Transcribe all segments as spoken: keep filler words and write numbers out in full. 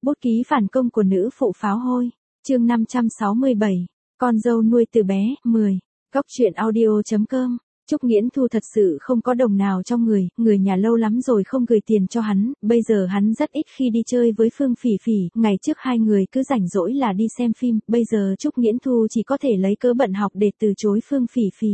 Bút ký phản công của nữ phụ pháo hôi. Chương năm trăm sáu mươi bảy. Con dâu nuôi từ bé. mười. Góc truyện audio.com. Trúc Nghiễn Thu thật sự không có đồng nào trong người, người nhà lâu lắm rồi không gửi tiền cho hắn, bây giờ hắn rất ít khi đi chơi với Phương Phỉ Phỉ, ngày trước hai người cứ rảnh rỗi là đi xem phim, bây giờ Trúc Nghiễn Thu chỉ có thể lấy cớ bận học để từ chối Phương Phỉ Phỉ.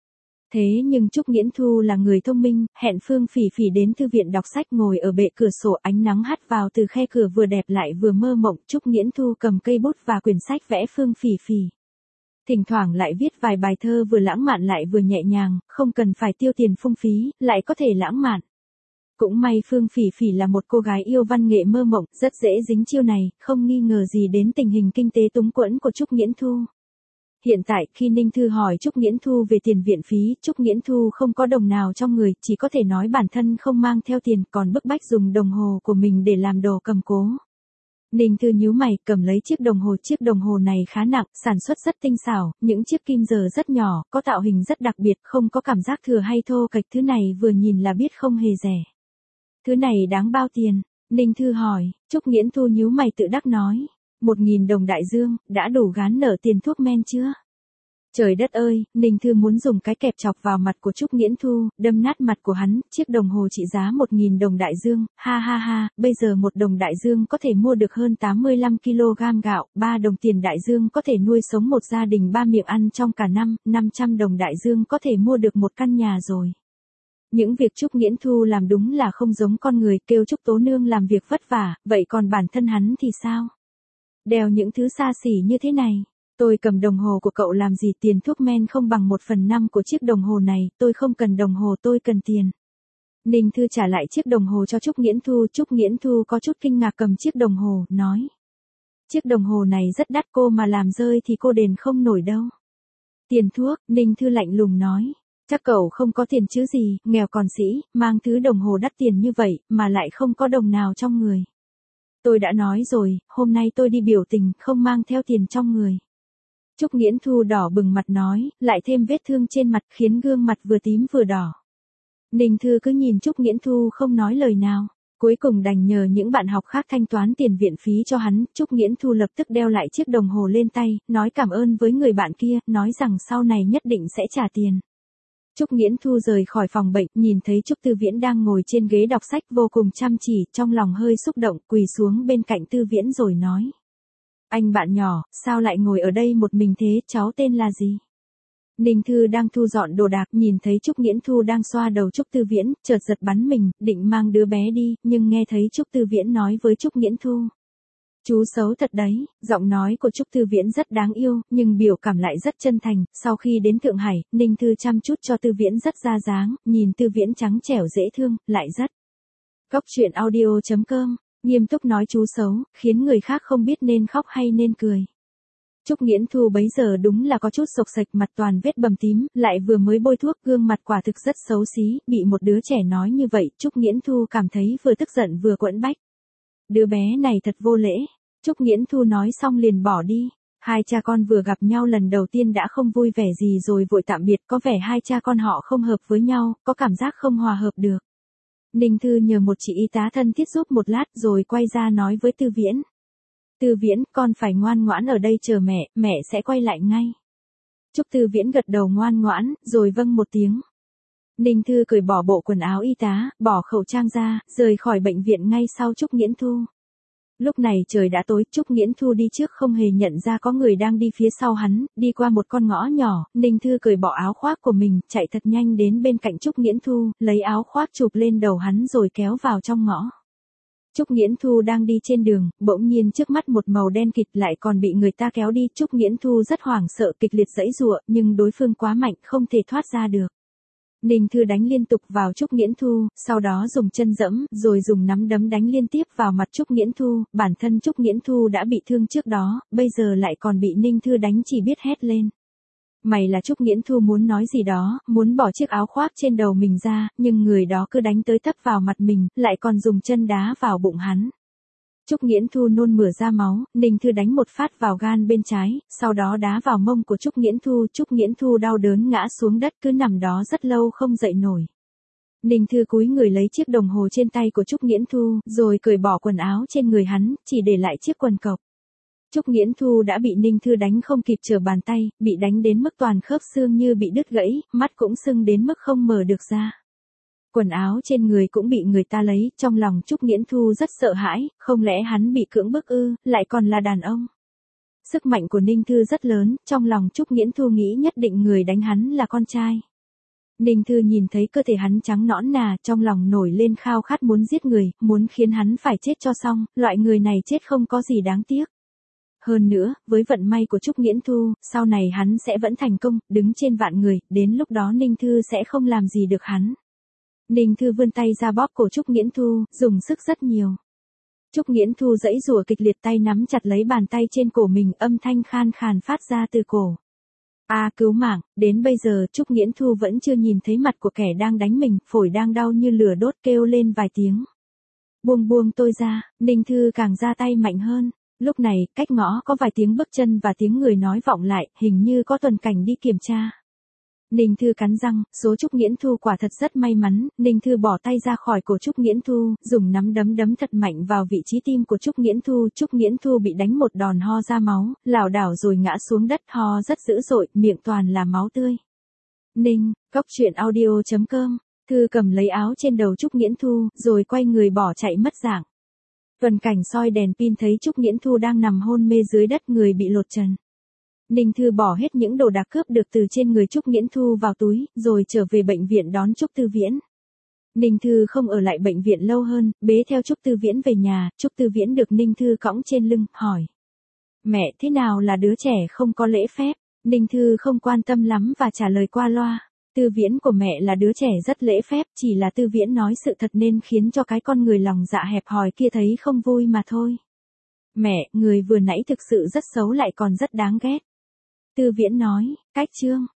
Thế nhưng Trúc Nghiễn Thu là người thông minh, hẹn Phương Phỉ Phỉ đến thư viện đọc sách, ngồi ở bệ cửa sổ, ánh nắng hắt vào từ khe cửa vừa đẹp lại vừa mơ mộng, Trúc Nghiễn Thu cầm cây bút và quyển sách vẽ Phương Phỉ Phỉ. Thỉnh thoảng lại viết vài bài thơ vừa lãng mạn lại vừa nhẹ nhàng, không cần phải tiêu tiền phung phí, lại có thể lãng mạn. Cũng may Phương Phỉ Phỉ là một cô gái yêu văn nghệ mơ mộng, rất dễ dính chiêu này, không nghi ngờ gì đến tình hình kinh tế túng quẫn của Trúc Nghiễn Thu. Hiện tại, khi Ninh Thư hỏi Trúc Nghiễn Thu về tiền viện phí, Trúc Nghiễn Thu không có đồng nào trong người, chỉ có thể nói bản thân không mang theo tiền, còn bức bách dùng đồng hồ của mình để làm đồ cầm cố. Ninh Thư nhíu mày, cầm lấy chiếc đồng hồ, chiếc đồng hồ này khá nặng, sản xuất rất tinh xảo, những chiếc kim giờ rất nhỏ, có tạo hình rất đặc biệt, không có cảm giác thừa hay thô kệch, thứ này vừa nhìn là biết không hề rẻ. Thứ này đáng bao tiền? Ninh Thư hỏi. Trúc Nghiễn Thu nhíu mày tự đắc nói, một nghìn đồng đại dương, đã đủ gán nợ tiền thuốc men chưa? Trời đất ơi, Ninh Thư muốn dùng cái kẹp chọc vào mặt của Trúc Nghiễn Thu, đâm nát mặt của hắn, chiếc đồng hồ trị giá một nghìn đồng đại dương, ha ha ha, bây giờ một đồng đại dương có thể mua được hơn tám mươi lăm ki lô gam gạo, ba đồng tiền đại dương có thể nuôi sống một gia đình ba miệng ăn trong cả năm, năm trăm đồng đại dương có thể mua được một căn nhà rồi. Những việc Trúc Nghiễn Thu làm đúng là không giống con người, kêu Trúc Tố Nương làm việc vất vả, vậy còn bản thân hắn thì sao? Đeo những thứ xa xỉ như thế này. Tôi cầm đồng hồ của cậu làm gì, tiền thuốc men không bằng một phần năm của chiếc đồng hồ này, tôi không cần đồng hồ, tôi cần tiền. Ninh Thư trả lại chiếc đồng hồ cho Trúc Nghiễn Thu, Trúc Nghiễn Thu có chút kinh ngạc cầm chiếc đồng hồ, nói. Chiếc đồng hồ này rất đắt, cô mà làm rơi thì cô đền không nổi đâu. Tiền thuốc, Ninh Thư lạnh lùng nói. Chắc cậu không có tiền chứ gì, nghèo còn sĩ, mang thứ đồng hồ đắt tiền như vậy, mà lại không có đồng nào trong người. Tôi đã nói rồi, hôm nay tôi đi biểu tình, không mang theo tiền trong người. Trúc Nghiễn Thu đỏ bừng mặt nói, lại thêm vết thương trên mặt khiến gương mặt vừa tím vừa đỏ. Ninh Thư cứ nhìn Trúc Nghiễn Thu không nói lời nào, cuối cùng đành nhờ những bạn học khác thanh toán tiền viện phí cho hắn. Trúc Nghiễn Thu lập tức đeo lại chiếc đồng hồ lên tay, nói cảm ơn với người bạn kia, nói rằng sau này nhất định sẽ trả tiền. Trúc Nghiễn Thu rời khỏi phòng bệnh, nhìn thấy Trúc Tư Viễn đang ngồi trên ghế đọc sách vô cùng chăm chỉ, trong lòng hơi xúc động, quỳ xuống bên cạnh Tư Viễn rồi nói. Anh bạn nhỏ, sao lại ngồi ở đây một mình thế, cháu tên là gì? Ninh Thư đang thu dọn đồ đạc, nhìn thấy Trúc Nghiễn Thu đang xoa đầu Trúc Tư Viễn, chợt giật bắn mình, định mang đứa bé đi, nhưng nghe thấy Trúc Tư Viễn nói với Trúc Nghiễn Thu. Chú xấu thật đấy, giọng nói của Trúc Tư Viễn rất đáng yêu, nhưng biểu cảm lại rất chân thành. Sau khi đến Thượng Hải, Ninh Thư chăm chút cho Tư Viễn rất ra dáng, nhìn Tư Viễn trắng trẻo dễ thương, lại rất. Góc truyện audio.com. Nghiêm túc nói chú xấu, khiến người khác không biết nên khóc hay nên cười. Trúc Nghiễn Thu bấy giờ đúng là có chút sộc sạch, mặt toàn vết bầm tím, lại vừa mới bôi thuốc, gương mặt quả thực rất xấu xí, bị một đứa trẻ nói như vậy, Trúc Nghiễn Thu cảm thấy vừa tức giận vừa quẫn bách. Đứa bé này thật vô lễ. Trúc Nghiễn Thu nói xong liền bỏ đi. Hai cha con vừa gặp nhau lần đầu tiên đã không vui vẻ gì rồi vội tạm biệt, có vẻ hai cha con họ không hợp với nhau, có cảm giác không hòa hợp được. Ninh Thư nhờ một chị y tá thân thiết giúp một lát rồi quay ra nói với Tư Viễn. Tư Viễn, con phải ngoan ngoãn ở đây chờ mẹ, mẹ sẽ quay lại ngay. Trúc Tư Viễn gật đầu ngoan ngoãn, rồi vâng một tiếng. Ninh Thư cởi bỏ bộ quần áo y tá, bỏ khẩu trang ra, rời khỏi bệnh viện ngay sau Trúc Nghiễn Thu. Lúc này trời đã tối, Trúc Nghiễn Thu đi trước không hề nhận ra có người đang đi phía sau hắn, đi qua một con ngõ nhỏ, Ninh Thư cởi bỏ áo khoác của mình, chạy thật nhanh đến bên cạnh Trúc Nghiễn Thu, lấy áo khoác chụp lên đầu hắn rồi kéo vào trong ngõ. Trúc Nghiễn Thu đang đi trên đường, bỗng nhiên trước mắt một màu đen kịt, lại còn bị người ta kéo đi, Trúc Nghiễn Thu rất hoảng sợ, kịch liệt giãy giụa, nhưng đối phương quá mạnh, không thể thoát ra được. Ninh Thư đánh liên tục vào Trúc Nghiễn Thu, sau đó dùng chân dẫm, rồi dùng nắm đấm đánh liên tiếp vào mặt Trúc Nghiễn Thu, bản thân Trúc Nghiễn Thu đã bị thương trước đó, bây giờ lại còn bị Ninh Thư đánh, chỉ biết hét lên. Mày là Trúc Nghiễn Thu muốn nói gì đó, muốn bỏ chiếc áo khoác trên đầu mình ra, nhưng người đó cứ đánh tới tấp vào mặt mình, lại còn dùng chân đá vào bụng hắn. Trúc Nghiễn Thu nôn mửa ra máu, Ninh Thư đánh một phát vào gan bên trái, sau đó đá vào mông của Trúc Nghiễn Thu, Trúc Nghiễn Thu đau đớn ngã xuống đất cứ nằm đó rất lâu không dậy nổi. Ninh Thư cúi người lấy chiếc đồng hồ trên tay của Trúc Nghiễn Thu, rồi cởi bỏ quần áo trên người hắn, chỉ để lại chiếc quần cộc. Trúc Nghiễn Thu đã bị Ninh Thư đánh không kịp trở bàn tay, bị đánh đến mức toàn khớp xương như bị đứt gãy, mắt cũng sưng đến mức không mở được ra. Quần áo trên người cũng bị người ta lấy, trong lòng Trúc Nghiễn Thu rất sợ hãi, không lẽ hắn bị cưỡng bức ư, lại còn là đàn ông. Sức mạnh của Ninh Thư rất lớn, trong lòng Trúc Nghiễn Thu nghĩ nhất định người đánh hắn là con trai. Ninh Thư nhìn thấy cơ thể hắn trắng nõn nà, trong lòng nổi lên khao khát muốn giết người, muốn khiến hắn phải chết cho xong, loại người này chết không có gì đáng tiếc. Hơn nữa, với vận may của Trúc Nghiễn Thu, sau này hắn sẽ vẫn thành công, đứng trên vạn người, đến lúc đó Ninh Thư sẽ không làm gì được hắn. Ninh Thư vươn tay ra bóp cổ Trúc Nghiễn Thu, dùng sức rất nhiều. Trúc Nghiễn Thu giãy giụa kịch liệt, tay nắm chặt lấy bàn tay trên cổ mình, âm thanh khan khàn phát ra từ cổ. A à, cứu mạng, đến bây giờ Trúc Nghiễn Thu vẫn chưa nhìn thấy mặt của kẻ đang đánh mình, phổi đang đau như lửa đốt, kêu lên vài tiếng. Buông buông tôi ra, Ninh Thư càng ra tay mạnh hơn. Lúc này, cách ngõ có vài tiếng bước chân và tiếng người nói vọng lại, hình như có tuần cảnh đi kiểm tra. Ninh Thư cắn răng, số Trúc Nghiễn Thu quả thật rất may mắn, Ninh Thư bỏ tay ra khỏi cổ Trúc Nghiễn Thu, dùng nắm đấm đấm thật mạnh vào vị trí tim của Trúc Nghiễn Thu, Trúc Nghiễn Thu bị đánh một đòn ho ra máu, lảo đảo rồi ngã xuống đất, ho rất dữ dội, miệng toàn là máu tươi. Ninh, cốc truyện audio chấm com, Thư cầm lấy áo trên đầu Trúc Nghiễn Thu, rồi quay người bỏ chạy mất dạng. Tuần cảnh soi đèn pin thấy Trúc Nghiễn Thu đang nằm hôn mê dưới đất, người bị lột trần. Ninh Thư bỏ hết những đồ đạc cướp được từ trên người Trúc Nghiễn Thu vào túi, rồi trở về bệnh viện đón Trúc Tư Viễn. Ninh Thư không ở lại bệnh viện lâu hơn, bế theo Trúc Tư Viễn về nhà, Trúc Tư Viễn được Ninh Thư cõng trên lưng, hỏi. Mẹ, thế nào là đứa trẻ không có lễ phép? Ninh Thư không quan tâm lắm và trả lời qua loa. Tư Viễn của mẹ là đứa trẻ rất lễ phép, chỉ là Tư Viễn nói sự thật nên khiến cho cái con người lòng dạ hẹp hòi kia thấy không vui mà thôi. Mẹ, người vừa nãy thực sự rất xấu lại còn rất đáng ghét. Tư Viễn nói, cách Trương,